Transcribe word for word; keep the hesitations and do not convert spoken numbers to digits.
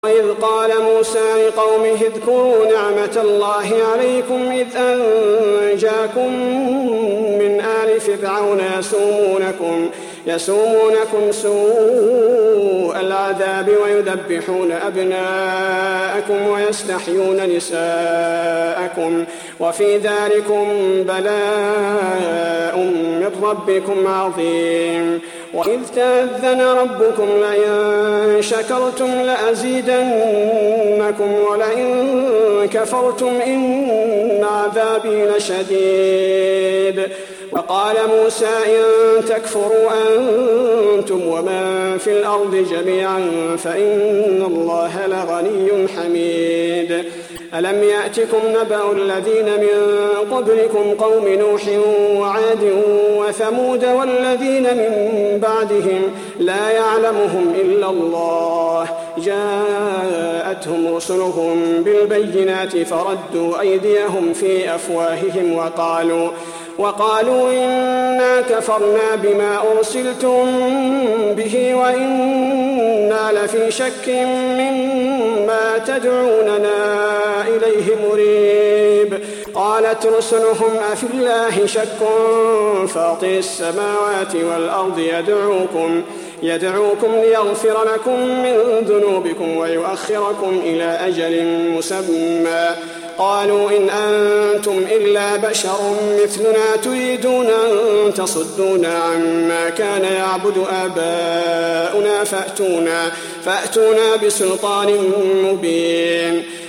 وإذ قال موسى لقومه اذكروا نعمة الله عليكم إذ أنجاكم من آل فرعون يسومونكم, يسومونكم سوء العذاب ويذبحون أبناءكم ويستحيون نساءكم وفي ذلكم بلاء من ربكم عظيم. وإذ تأذن ربكم لئن شكرتم لأزيدنكم ولئن كفرتم إن عذابي لشديد. وقال موسى إن تكفروا أنتم ومن في الأرض جميعا فإن الله لغني حميد. ألم يأتكم نبأ الذين من قبلكم قوم نوح وعاد وثمود والذين من بعدهم لا يعلمهم إلا الله جاءتهم رسلهم بالبينات فردوا أيديهم في أفواههم وقالوا وقالوا إنا كفرنا بما أرسلتم به وإنا لفي شك مما تدعوننا إليه مريب. قالت رسلهم أفي الله شك فاطر السماوات والأرض يدعوكم يدعوكم ليغفر لكم من ذنوبكم ويؤخركم إلى أجل مسمى. قالوا إن أنتم إلا بشر مثلنا تريدون أن تصدونا عما كان يعبد آباؤنا فأتونا, فأتونا بسلطان مبين.